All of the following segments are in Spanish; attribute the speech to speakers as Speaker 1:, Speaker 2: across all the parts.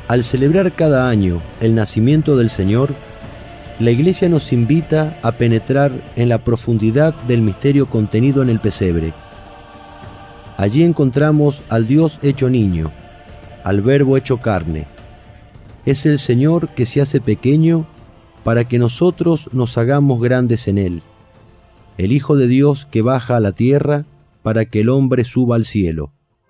Speaker 1: Al celebrar cada año el nacimiento del Señor, la Iglesia nos invita a penetrar en la profundidad del misterio contenido en el pesebre. Allí encontramos al Dios hecho niño, al Verbo hecho carne. Es el Señor que se hace pequeño para que nosotros nos hagamos grandes en Él. El Hijo de Dios que baja a la tierra para que el hombre suba al cielo.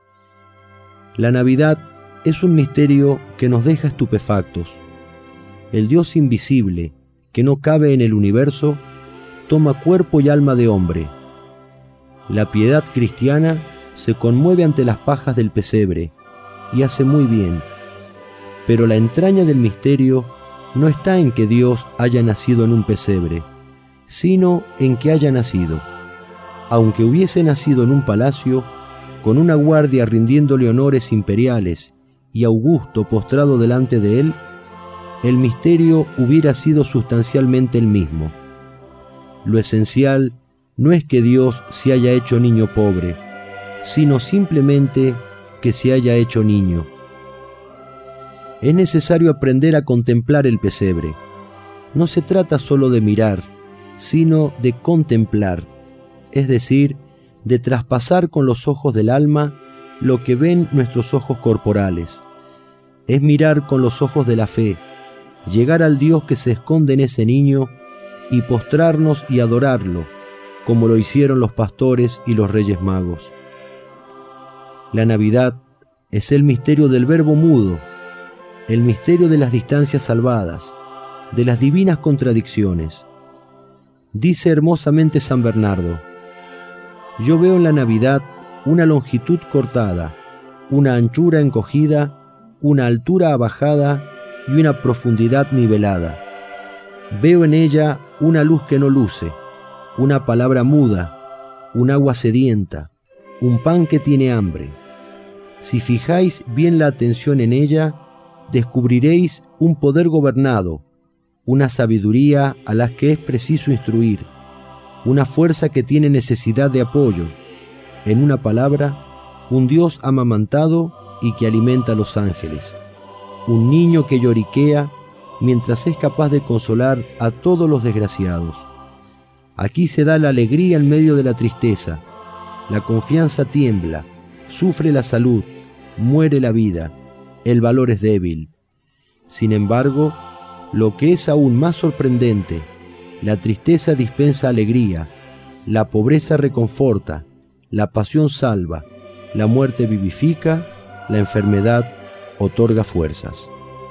Speaker 1: La Navidad es un misterio que nos deja estupefactos. El Dios invisible, que no cabe en el universo, toma cuerpo y alma de hombre. La piedad cristiana se conmueve ante las pajas del pesebre, y hace muy bien. Pero la entraña del misterio no está en que Dios haya nacido en un pesebre, sino en que haya nacido. Aunque hubiese nacido en un palacio, con una guardia rindiéndole honores imperiales, y Augusto postrado delante de él, el misterio hubiera sido sustancialmente el mismo. Lo esencial no es que Dios se haya hecho niño pobre, sino simplemente que se haya hecho niño. Es necesario aprender a contemplar el pesebre. No se trata solo de mirar, sino de contemplar, es decir, de traspasar con los ojos del alma lo que ven nuestros ojos corporales. Es mirar con los ojos de la fe, llegar al Dios que se esconde en ese niño y postrarnos y adorarlo, como lo hicieron los pastores y los reyes magos. La Navidad es el misterio del Verbo mudo, el misterio de las distancias salvadas, de las divinas contradicciones. Dice hermosamente San Bernardo: yo veo en la Navidad una longitud cortada, una anchura encogida, una altura abajada y una profundidad nivelada. Veo en ella una luz que no luce, una palabra muda, un agua sedienta, un pan que tiene hambre. Si fijáis bien la atención en ella, descubriréis un poder gobernado, una sabiduría a la que es preciso instruir, una fuerza que tiene necesidad de apoyo, en una palabra, un Dios amamantado y que alimenta a los ángeles, un niño que lloriquea mientras es capaz de consolar a todos los desgraciados. Aquí se da la alegría en medio de la tristeza, la confianza tiembla, sufre la salud, muere la vida, el valor es débil. Sin embargo, lo que es aún más sorprendente, la tristeza dispensa alegría, la pobreza reconforta, la pasión salva, la muerte vivifica, la enfermedad otorga fuerzas.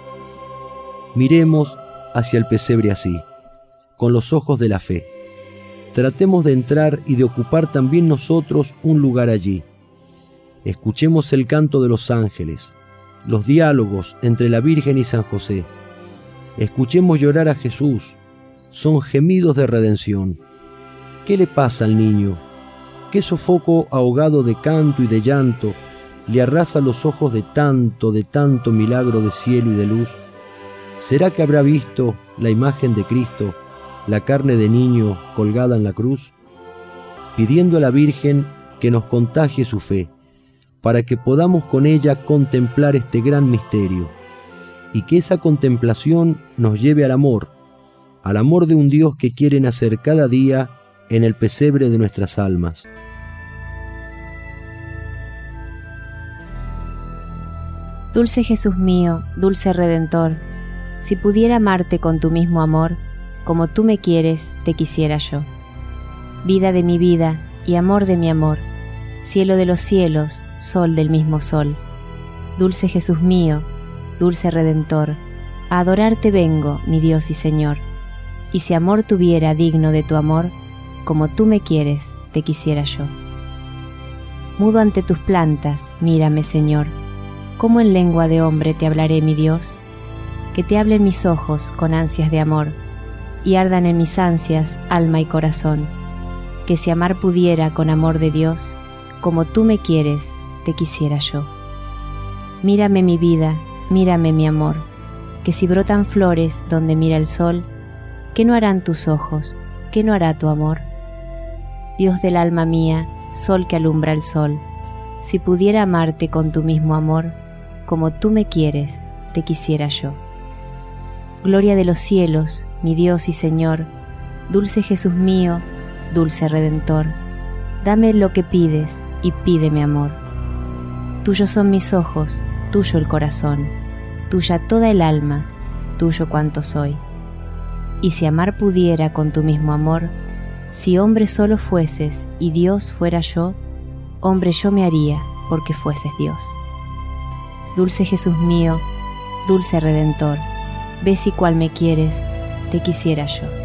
Speaker 1: Miremos hacia el pesebre así, con los ojos de la fe. Tratemos de entrar y de ocupar también nosotros un lugar allí. Escuchemos el canto de los ángeles, los diálogos entre la Virgen y San José. Escuchemos llorar a Jesús, son gemidos de redención. ¿Qué le pasa al niño? ¿Qué sofoco ahogado de canto y de llanto le arrasa los ojos de tanto milagro de cielo y de luz? ¿Será que habrá visto la imagen de Cristo, la carne de niño colgada en la cruz? Pidiendo a la Virgen que nos contagie su fe, para que podamos con ella contemplar este gran misterio, y que esa contemplación nos lleve al amor de un Dios que quiere nacer cada día en el pesebre de nuestras almas.
Speaker 2: Dulce Jesús mío, dulce Redentor, si pudiera amarte con tu mismo amor, como tú me quieres, te quisiera yo. Vida de mi vida y amor de mi amor, cielo de los cielos, sol del mismo sol. Dulce Jesús mío, dulce Redentor, a adorarte vengo, mi Dios y Señor. Y si amor tuviera digno de tu amor, como tú me quieres, te quisiera yo. Mudo ante tus plantas, mírame, Señor. ¿Cómo en lengua de hombre te hablaré, mi Dios? Que te hablen mis ojos con ansias de amor, y ardan en mis ansias alma y corazón. Que si amar pudiera con amor de Dios, como tú me quieres, te quisiera yo. Mírame mi vida, mírame mi amor, que si brotan flores donde mira el sol, ¿qué no harán tus ojos? ¿Qué no hará tu amor? Dios del alma mía, sol que alumbra el sol, si pudiera amarte con tu mismo amor, como tú me quieres, te quisiera yo. Gloria de los cielos, mi Dios y Señor, dulce Jesús mío, dulce Redentor, dame lo que pides y pídeme amor. Tuyos son mis ojos, tuyo el corazón, tuya toda el alma, tuyo cuanto soy. Y si amar pudiera con tu mismo amor, si hombre solo fueses y Dios fuera yo, hombre yo me haría porque fueses Dios. Dulce Jesús mío, dulce Redentor, ve si cual me quieres, te quisiera yo.